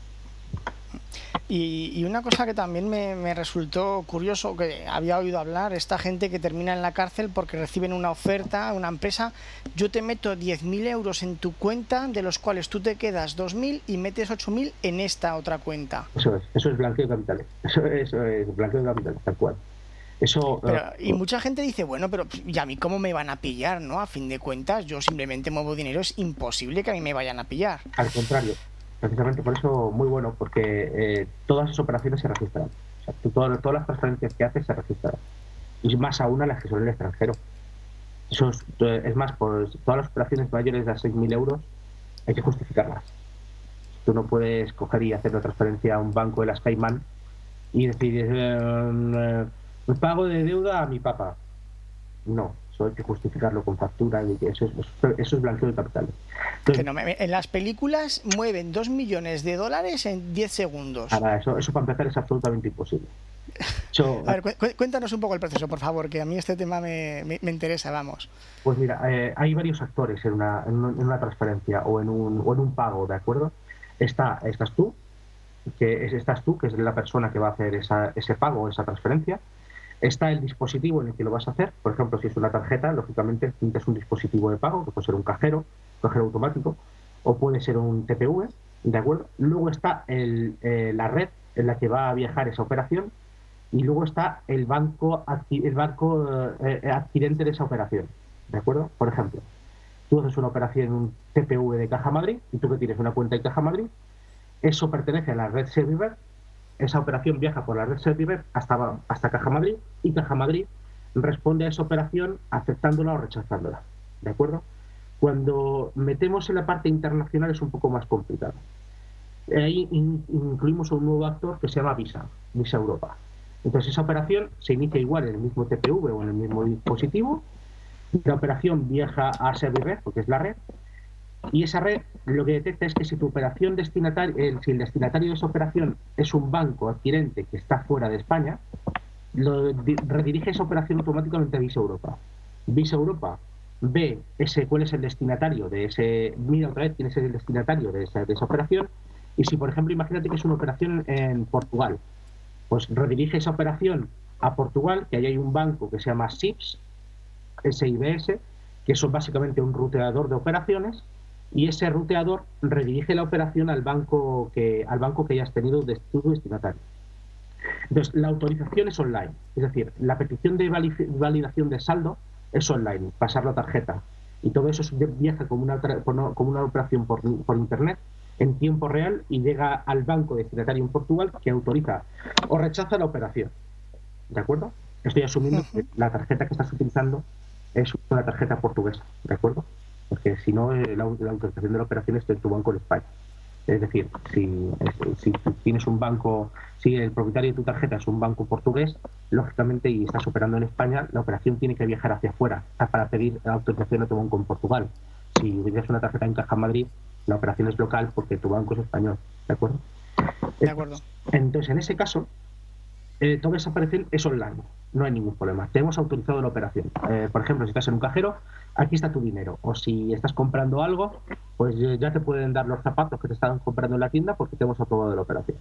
Y, y una cosa que también me, me resultó curioso, que había oído hablar, esta gente que termina en la cárcel porque reciben una oferta, una empresa, yo te meto diez mil euros en tu cuenta, de los cuales tú te quedas dos mil y metes ocho mil en esta otra cuenta. Eso es, eso es blanqueo de capitales, eso, eso es blanqueo de capitales, tal cual. Eso, Pero, eh, y mucha gente dice, bueno, pero ¿y a mí cómo me van a pillar, no? A fin de cuentas, yo simplemente muevo dinero, es imposible que a mí me vayan a pillar. al contrario, precisamente por eso muy bueno, porque eh, todas las operaciones se registran. O sea, tú, todo- todas las transferencias que haces se registran. Y más aún a las que son en el extranjero. Eso es, es más, pues, todas las operaciones mayores de seis mil euros hay que justificarlas. Tú no puedes coger y hacer una transferencia a un banco de las Caimán y decir, eh, eh, pago de deuda a mi papá. No, eso hay que justificarlo con factura y eso es, eso es blanqueo de capitales. Que Entonces, no me, en las películas mueven dos millones de dólares en diez segundos. para eso, eso para empezar es absolutamente imposible. Yo, A ver, cuéntanos un poco el proceso, por favor, que a mí este tema me, me, me interesa, vamos. pues mira, eh, hay varios actores en una, en una transferencia o en, un, o en un pago, ¿de acuerdo? Está, estás tú, que es, estás tú, que es la persona que va a hacer esa, ese pago o esa transferencia. Está el dispositivo en el que lo vas a hacer. Por ejemplo, si es una tarjeta, lógicamente necesitas un dispositivo de pago, que puede ser un cajero, cajero automático, o puede ser un T P V, ¿de acuerdo? Luego está el, eh, la red en la que va a viajar esa operación, y luego está el banco, el banco eh, adquirente de esa operación, ¿de acuerdo? Por ejemplo, tú haces una operación en un T P V de Caja Madrid, y tú que tienes una cuenta en Caja Madrid, eso pertenece a la red Serviver. Esa operación viaja por la red Serviver hasta, hasta Caja Madrid, y Caja Madrid responde a esa operación aceptándola o rechazándola. ¿De acuerdo? Cuando metemos en la parte internacional es un poco más complicado. Ahí in, incluimos un nuevo actor que se llama Visa, Visa Europa. Entonces esa operación se inicia igual en el mismo T P V o en el mismo dispositivo. La operación viaja a Servir, porque es la red, y esa red lo que detecta es que si tu operación destinatario, el, si el destinatario de esa operación es un banco adquirente que está fuera de España, lo di, redirige esa operación automáticamente a Visa Europa. Visa Europa ve ese, cuál es el destinatario de ese, mira otra vez quién es el destinatario de esa, de esa operación, y si por ejemplo imagínate que es una operación en Portugal, pues redirige esa operación a Portugal, que ahí hay un banco que se llama SIBS, S I B S, que son básicamente un ruteador de operaciones, y ese ruteador redirige la operación al banco que, al banco que hayas tenido de tu destinatario. Entonces, la autorización es online, es decir, la petición de validación de saldo es online, pasar la tarjeta, y todo eso viaja como una, como una operación por, por internet en tiempo real y llega al banco destinatario en Portugal, que autoriza o rechaza la operación. ¿De acuerdo? Estoy asumiendo que la tarjeta que estás utilizando es una tarjeta portuguesa, ¿de acuerdo? Porque si no, la, la autorización de la operación está en tu banco en España. Es decir, si, si tienes un banco, si el propietario de tu tarjeta es un banco portugués, lógicamente, y estás operando en España, la operación tiene que viajar hacia afuera para pedir la autorización de tu banco en Portugal. Si tienes una tarjeta en Caja Madrid, la operación es local porque tu banco es español, ¿de acuerdo? De acuerdo. Entonces, en ese caso, Eh, toda esa operación es online, no hay ningún problema. Te hemos autorizado la operación. Eh, por ejemplo, si estás en un cajero, aquí está tu dinero. O si estás comprando algo, pues ya te pueden dar los zapatos que te estaban comprando en la tienda porque te hemos aprobado la operación.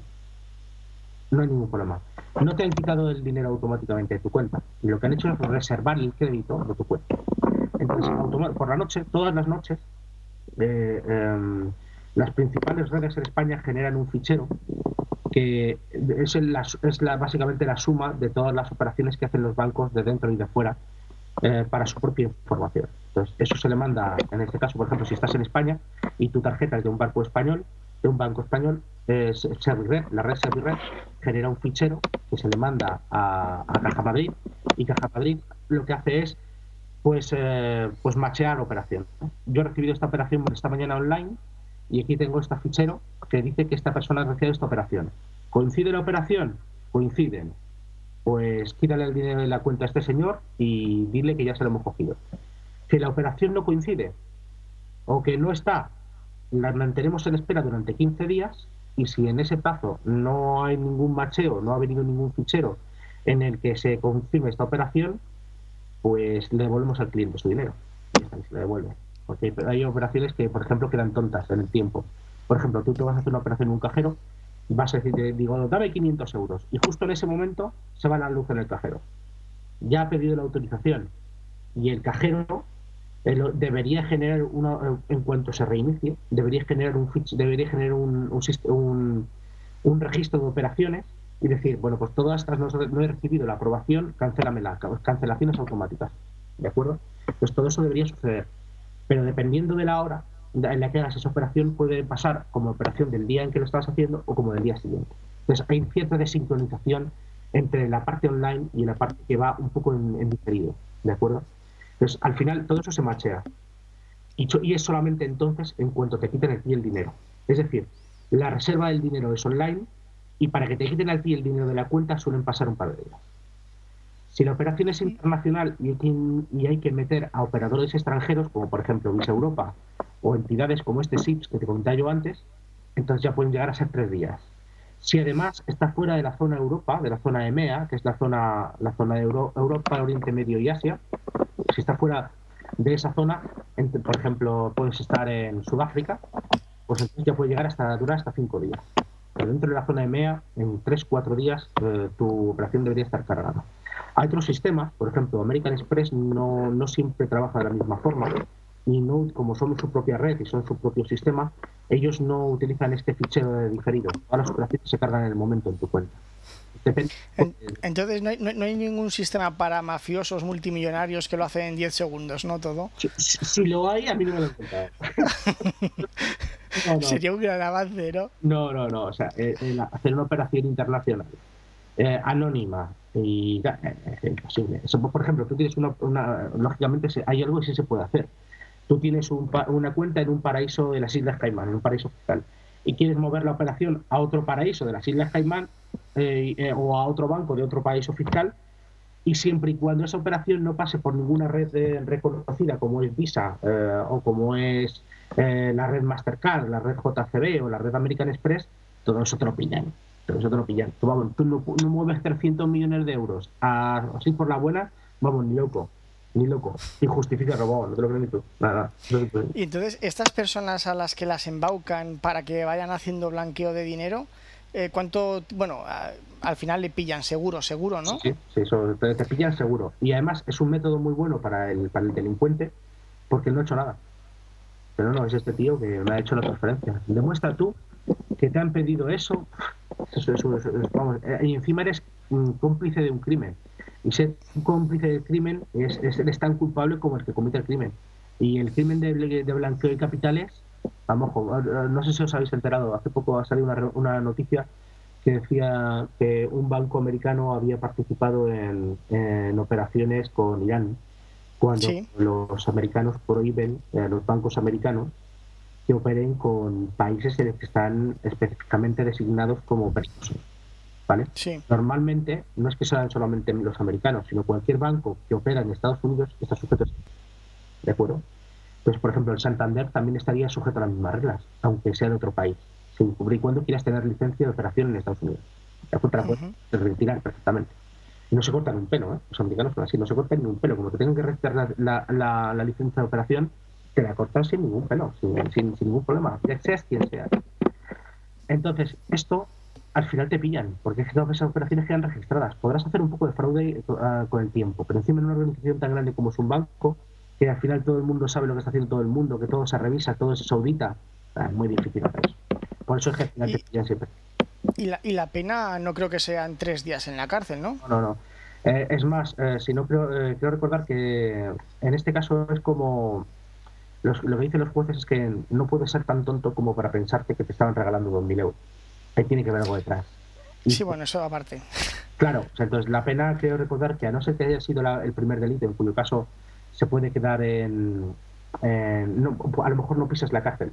No hay ningún problema. No te han quitado el dinero automáticamente de tu cuenta. Y lo que han hecho es reservar el crédito de tu cuenta. Entonces, por la noche, todas las noches, eh, eh, las principales redes en España generan un fichero que es, la, es la, básicamente la suma de todas las operaciones que hacen los bancos de dentro y de fuera eh, para su propia información. Entonces, eso se le manda, en este caso, por ejemplo, si estás en España y tu tarjeta es de un banco español, de un banco español, eh, Serviret, la red Serviret genera un fichero que se le manda a, a Caja Madrid, y Caja Madrid lo que hace es pues, eh, pues machear la operación. Yo he recibido esta operación esta mañana online, y aquí tengo este fichero que dice que esta persona ha recibido esta operación. ¿Coincide la operación? Coinciden. Pues quítale el dinero de la cuenta a este señor y dile que ya se lo hemos cogido. Si la operación no coincide o que no está, la mantenemos en espera durante quince días, y si en ese plazo no hay ningún macheo, no ha venido ningún fichero en el que se confirme esta operación, pues le devolvemos al cliente su dinero. Y esta se le devuelve. Porque hay operaciones que, por ejemplo, quedan tontas en el tiempo. Por ejemplo, tú te vas a hacer una operación en un cajero, vas a decir, digo, dame quinientos euros, y justo en ese momento se va la luz en el cajero. Ya ha pedido la autorización, y el cajero eh, lo, debería generar, una, en cuanto se reinicie, debería generar un, debería generar un, un, un, un registro de operaciones y decir, bueno, pues todas estas no, no he recibido la aprobación, cancélamela, cancelaciones automáticas, ¿de acuerdo? Pues todo eso debería suceder, pero dependiendo de la hora en la que hagas esa operación, puede pasar como operación del día en que lo estás haciendo o como del día siguiente. Entonces hay cierta desincronización entre la parte online y la parte que va un poco en, en diferido, ¿de acuerdo? Entonces al final todo eso se machea. Y, y es solamente entonces en cuanto te quiten a ti el dinero. Es decir, la reserva del dinero es online y para que te quiten a ti el dinero de la cuenta suelen pasar un par de días. Si la operación es internacional y hay, que, y hay que meter a operadores extranjeros, como por ejemplo Visa Europa o entidades como este S I P S que te comentaba yo antes, entonces ya pueden llegar a ser tres días. Si además está fuera de la zona Europa, de la zona EMEA, que es la zona, la zona de Euro, Europa, Oriente Medio y Asia, si está fuera de esa zona, por ejemplo, puedes estar en Sudáfrica, pues entonces ya puede llegar hasta durar hasta cinco días. Pero dentro de la zona EMEA, en tres cuatro días, eh, tu operación debería estar cargada. Hay otros sistemas, por ejemplo, American Express no, no siempre trabaja de la misma forma y no, como son su propia red y son su propio sistema, ellos no utilizan este fichero de diferido. Todas las operaciones se cargan en el momento en tu cuenta. Depende. Entonces no hay, no hay ningún sistema para mafiosos multimillonarios que lo hacen en diez segundos, ¿no? Todo. Si, si lo hay, a mí no me lo han contado. No, no. Sería un gran avance, ¿no? No, no, no. O sea, el, el hacer una operación internacional eh, anónima y eh, es imposible. Eso, por ejemplo, tú tienes una, una lógicamente hay algo que sí se puede hacer. Tú tienes un, una cuenta en un paraíso de las Islas Caimán, en un paraíso fiscal, y quieres mover la operación a otro paraíso de las Islas Caimán eh, eh, o a otro banco de otro paraíso fiscal, y siempre y cuando esa operación no pase por ninguna red eh, reconocida como es Visa eh, o como es eh, la red Mastercard, la red J C B o la red American Express, todo eso te lo pillan. Todo eso te lo pillan. Tú, vamos, tú no, no mueves trescientos millones de euros a, así por la buena, vamos, ni loco. Ni loco. Y justifica robado, no te lo crees ni tú. Nada. No te y entonces, estas personas a las que las embaucan para que vayan haciendo blanqueo de dinero, eh, ¿cuánto, bueno, a, al final le pillan? Seguro, seguro, ¿no? Sí, sí, eso, te, te pillan seguro. Y además es un método muy bueno para el, para el delincuente porque él no ha hecho nada. Pero no, es este tío que me ha hecho la transferencia. Demuestra tú que te han pedido eso, eso, eso, eso, eso vamos, y encima eres un cómplice de un crimen. Y ser un cómplice del crimen es, es, es tan culpable como el que comete el crimen. Y el crimen de, de blanqueo de capitales, vamos, no sé si os habéis enterado, hace poco ha salido una, una noticia que decía que un banco americano había participado en, en operaciones con Irán, cuando sí. los americanos prohíben, eh, los bancos americanos, que operen con países que están específicamente designados como peligrosos, ¿vale? Sí. Normalmente no es que sean solamente los americanos, sino cualquier banco que opera en Estados Unidos está sujeto a eso, ¿de acuerdo? Pues, por ejemplo, el Santander también estaría sujeto a las mismas reglas, aunque sea de otro país, siempre y cuando quieras tener licencia de operación en Estados Unidos. ¿De acuerdo? Te la puedes uh-huh. retirar perfectamente. Y no se cortan un pelo, ¿eh? Los americanos son así, no se cortan ni un pelo. Como que tengan que retirar la, la, la, la licencia de operación, te la cortan sin ningún pelo, sin, sin, sin ningún problema, ya seas quien sea. Entonces, esto al final te pillan, porque es que todas esas operaciones quedan registradas. Podrás hacer un poco de fraude uh, con el tiempo, pero encima en una organización tan grande como es un banco, que al final todo el mundo sabe lo que está haciendo todo el mundo, que todo se revisa, todo se audita, es muy difícil hacer eso. Por eso es que al final y, te pillan siempre. Y la, y la pena no creo que sean tres días en la cárcel, ¿no? No, no, no. Eh, es más, eh, si no creo, eh, quiero recordar que en este caso es como los, lo que dicen los jueces es que no puedes ser tan tonto como para pensarte que te estaban regalando dos mil euros. Ahí tiene que haber algo detrás. Y, sí, bueno, eso aparte. Claro, o sea, entonces la pena, quiero recordar que a no ser que haya sido la, el primer delito, en cuyo caso se puede quedar en, en no, a lo mejor no pisas la cárcel,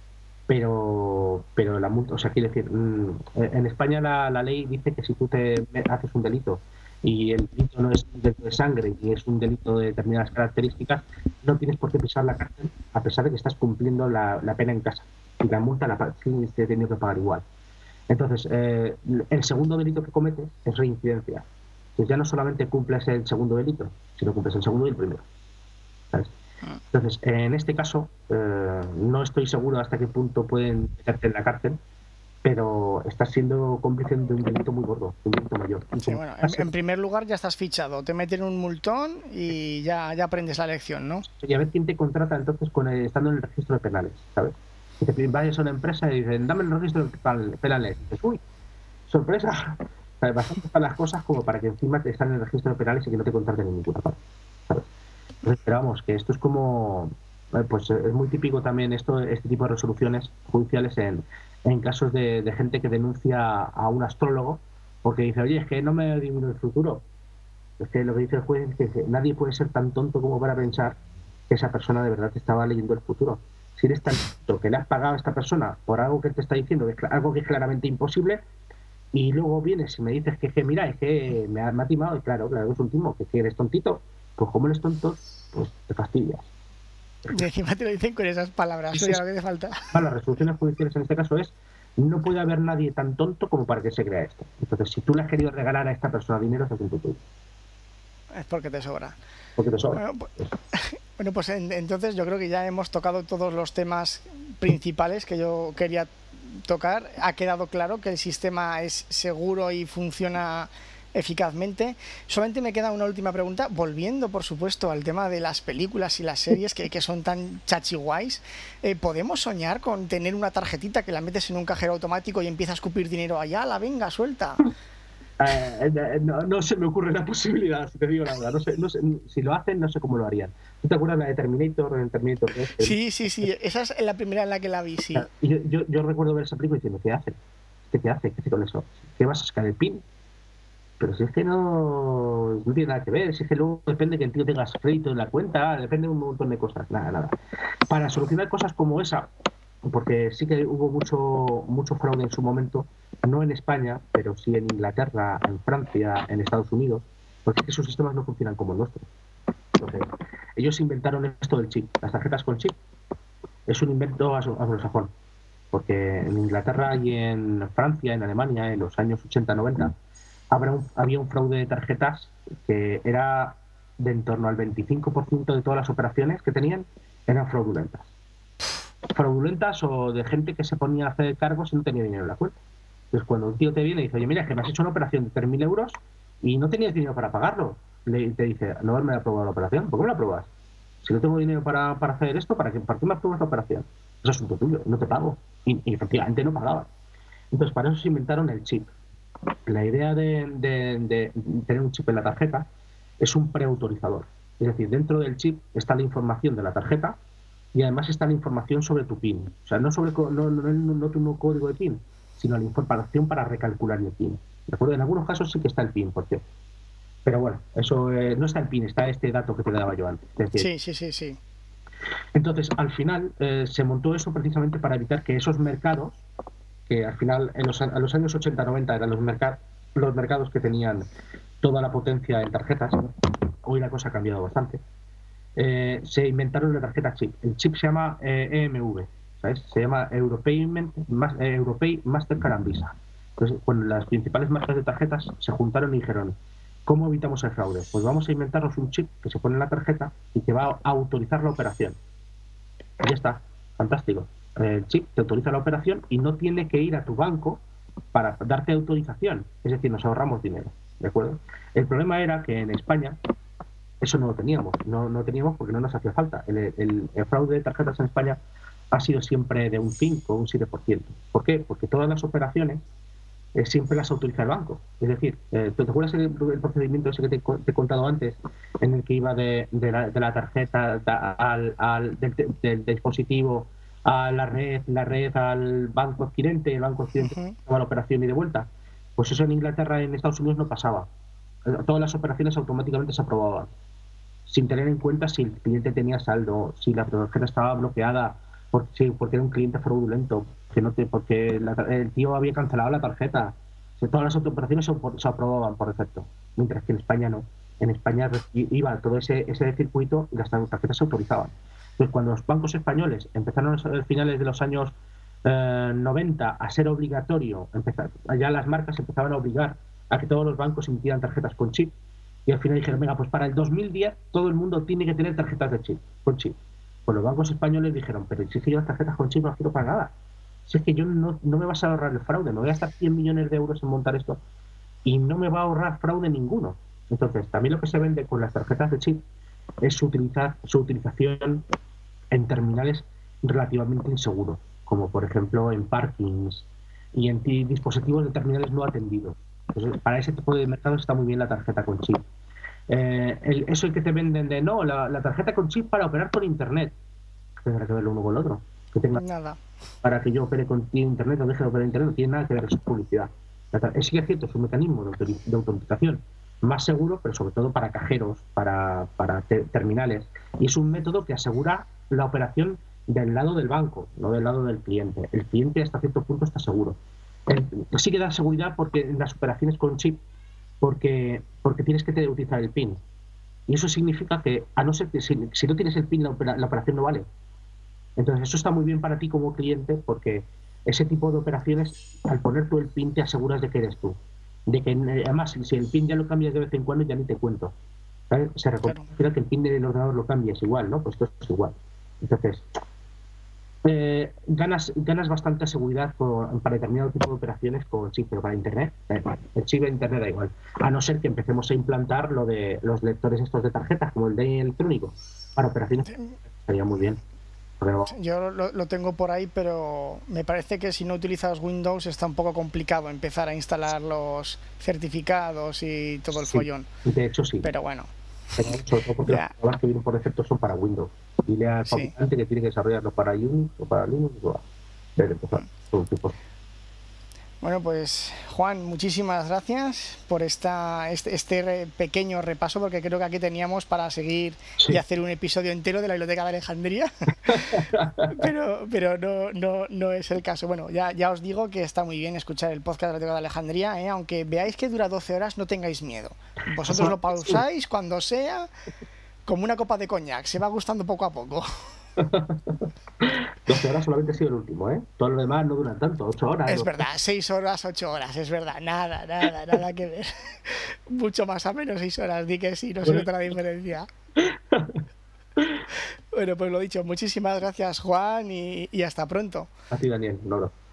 pero pero la multa, o sea, quiero decir, en España la, la ley dice que si tú te haces un delito y el delito no es un delito de sangre y es un delito de determinadas características, no tienes por qué pisar la cárcel a pesar de que estás cumpliendo la, la pena en casa, y la multa la tienes que tener que pagar igual. Entonces, eh, el segundo delito que cometes es reincidencia. Entonces ya no solamente cumples el segundo delito, sino cumples el segundo y el primero, ¿sabes? Entonces, en este caso, eh, no estoy seguro hasta qué punto pueden meterte en la cárcel, pero estás siendo cómplice de un delito muy gordo, un delito mayor. Sí, bueno, en, en primer lugar ya estás fichado, te meten un multón y ya, ya aprendes la lección, ¿no? Y a ver quién te contrata entonces con el, estando en el registro de penales, ¿sabes? Que te vayas a una empresa y dicen, dame el registro de penales. Y dices, uy, sorpresa, sea, bastante están las cosas como para que encima te están en el registro de penales y que no te contraten en ninguna parte, ¿sabes? Entonces, pero vamos, que esto es como, eh, pues eh, es muy típico también esto, este tipo de resoluciones judiciales en, en casos de, de gente que denuncia a un astrólogo porque dice, oye, es que no me adivino el futuro. Es que lo que dice el juez es que nadie puede ser tan tonto como para pensar que esa persona de verdad te estaba leyendo el futuro. Si eres tan tonto que le has pagado a esta persona por algo que te está diciendo, que es algo que es claramente imposible, y luego vienes y me dices que, que mira, es que me ha, me ha timado, y claro, claro, es un timo, que, que eres tontito, pues como eres tonto, pues te fastidias. Y encima te lo dicen con esas palabras, eso Ese ya es, lo que te falta. las resoluciones judiciales en este caso es, no puede haber nadie tan tonto como para que se crea esto. Entonces, si tú le has querido regalar a esta persona dinero, es asunto tuyo, Es porque te sobra. porque te sobra. Bueno, pues, bueno, pues en, entonces yo creo que ya hemos tocado todos los temas principales que yo quería tocar. Ha quedado claro que el sistema es seguro y funciona eficazmente. Solamente me queda una última pregunta, volviendo por supuesto al tema de las películas y las series que, que son tan chachiguays. Eh, ¿Podemos soñar con tener una tarjetita que la metes en un cajero automático y empieza a escupir dinero allá? ¡La venga, suelta! Eh, eh, no, no se me ocurre la posibilidad, si te digo la verdad. No sé, no sé, si lo hacen, no sé cómo lo harían. ¿Tú te acuerdas la de Terminator, en Terminator dos? Sí, sí, sí, esa es la primera en la que la vi, sí. Y yo, yo, yo recuerdo ver esa película diciendo, ¿qué hace? ¿Qué, qué hace? ¿Qué hace con eso? ¿Qué vas a sacar el pin? Pero si es que no, no tiene nada que ver, si es que luego depende que el tío tenga crédito en la cuenta, depende de un montón de cosas, nada, nada. Para solucionar cosas como esa, porque sí que hubo mucho, mucho fraude en su momento, no en España, pero sí en Inglaterra, en Francia, en Estados Unidos, porque es que sus sistemas no funcionan como el nuestro. Entonces, ellos inventaron esto del chip, las tarjetas con chip. Es un invento anglosajón, porque en Inglaterra y en Francia, en Alemania, en los años ochenta noventa, habrá un, había un fraude de tarjetas que era de en torno al veinticinco por ciento de todas las operaciones que tenían eran fraudulentas. Fraudulentas o de gente que se ponía a hacer cargos y no tenía dinero en la cuenta. Entonces, cuando un tío te viene y dice, oye, mira, es que me has hecho una operación de tres mil euros y no tenías dinero para pagarlo, le, te dice, no me ha aprobado la operación, ¿por qué me la apruebas? Si no tengo dinero para, para hacer esto, ¿para qué, ¿para qué me apruebas la operación? Es asunto tuyo, no te pago. Y, y efectivamente no pagaba. Entonces, para eso se inventaron el chip. La idea de, de, de tener un chip en la tarjeta es un preautorizador. Es decir, dentro del chip está la información de la tarjeta y además está la información sobre tu PIN. O sea, no sobre no, no, no, no tu nuevo código de PIN, sino la información para recalcular el PIN. ¿De acuerdo? En algunos casos sí que está el PIN, por cierto. Pero bueno, eso eh, no está el PIN, está este dato que te daba yo antes. Es decir, Sí, sí, sí, sí. entonces, al final, eh, se montó eso precisamente para evitar que esos mercados, que al final, en los, a los años ochenta noventa eran los, merc los mercados que tenían toda la potencia en tarjetas, ¿no? Hoy la cosa ha cambiado bastante, eh, se inventaron la tarjeta chip. El chip se llama eh, E M V, ¿sabes? Se llama Europayment, eh, Europay, Mastercard and Visa. Entonces, cuando las principales marcas de tarjetas se juntaron y dijeron, ¿cómo evitamos el fraude? Pues vamos a inventarnos un chip que se pone en la tarjeta y que va a autorizar la operación. Y ya está, fantástico. El chip te autoriza la operación y no tiene que ir a tu banco para darte autorización. Es decir, nos ahorramos dinero, ¿de acuerdo? El problema era que en España eso no lo teníamos. No, no teníamos porque no nos hacía falta. El, el, el fraude de tarjetas en España ha sido siempre de un cinco o un siete por ciento. ¿Por qué? Porque todas las operaciones eh, siempre las autoriza el banco. Es decir, eh, ¿te acuerdas el, el procedimiento ese que te, te he contado antes, en el que iba de, de, la, de la tarjeta al, al del, del, del dispositivo a la red, la red al banco adquirente, el banco adquirente uh-huh. daba la operación y de vuelta? Pues eso en Inglaterra y en Estados Unidos no pasaba. Todas las operaciones automáticamente se aprobaban, sin tener en cuenta si el cliente tenía saldo, si la tarjeta estaba bloqueada, por, si, porque era un cliente fraudulento, que no te, porque la, el tío había cancelado la tarjeta. O sea, todas las operaciones se, se aprobaban por defecto, mientras que en España no. En España iba todo ese, ese circuito y las tarjetas se autorizaban. Entonces, cuando los bancos españoles empezaron a finales de los años eh, noventa a ser obligatorio, empezar, ya las marcas empezaban a obligar a que todos los bancos emitieran tarjetas con chip, y al final dijeron, venga, pues para el dos mil diez todo el mundo tiene que tener tarjetas de chip, con chip. Pues los bancos españoles dijeron, pero si es que yo las tarjetas con chip no las quiero para nada. Si es que yo no, no me vas a ahorrar el fraude, me voy a gastar cien millones de euros en montar esto y no me va a ahorrar fraude ninguno. Entonces, también lo que se vende con las tarjetas de chip es su, utilizar, su utilización en terminales relativamente inseguros, como por ejemplo en parkings y en dispositivos de terminales no atendidos. Entonces, para ese tipo de mercado está muy bien la tarjeta con chip. Eh, el, eso el que te venden de, no, la, la tarjeta con chip para operar con Internet. ¿Qué tendrá que ver lo uno con lo otro? Que tenga, Nada. para que yo opere con Internet o deje de operar Internet, no tiene nada que ver, eso es publicidad. Es sí es cierto, es un mecanismo de, autori- de autenticación más seguro, pero sobre todo para cajeros, para, para te- terminales. Y es un método que asegura la operación del lado del banco, no del lado del cliente. El cliente hasta cierto punto está seguro. El, sí que da seguridad porque en las operaciones con chip, porque, porque tienes que te- utilizar el PIN. Y eso significa que, a no ser que si, si no tienes el PIN, la, opera- la operación no vale. Entonces eso está muy bien para ti como cliente porque ese tipo de operaciones, al poner tú el PIN, te aseguras de que eres tú. De que además, si el PIN ya lo cambias de vez en cuando, ya ni te cuento. ¿Sabes? Se recomienda Claro. que el PIN del ordenador lo cambies igual, ¿no? Pues esto es igual. Entonces, eh, ganas, ganas bastante seguridad con, para determinado tipo de operaciones con chip, pero para Internet, da igual. El chip de Internet da igual. A no ser que empecemos a implantar lo de los lectores estos de tarjetas, como el de electrónico, para operaciones, estaría muy bien. Pero, Yo lo, lo tengo por ahí, pero me parece que si no utilizas Windows está un poco complicado empezar a instalar los certificados y todo el sí, follón. de hecho sí. Pero bueno, Pero sobre todo porque ya, los programas que vienen por defecto son para Windows. Dile al sí. fabricante que tiene que desarrollarlo para Unix o para Linux o a ver, empezar, todo tipo. Bueno, pues Juan, muchísimas gracias por esta, este, este re- pequeño repaso, porque creo que aquí teníamos para seguir Sí. y hacer un episodio entero de la Biblioteca de Alejandría, pero, pero no, no, no es el caso. Bueno, ya, ya os digo que está muy bien escuchar el podcast de la Biblioteca de Alejandría, ¿eh? Aunque veáis que dura doce horas, no tengáis miedo. Vosotros lo pausáis cuando sea, como una copa de coñac, se va gustando poco a poco. doce horas solamente ha sido el último, ¿eh? Todo lo demás no duran tanto, ocho horas. Es ¿no? verdad, seis horas, ocho horas, es verdad, nada, nada, nada que ver. Mucho más a menos seis horas, di que sí, no se nota la diferencia. Bueno, pues lo dicho, muchísimas gracias Juan y, y hasta pronto. A ti, Daniel, un abrazo.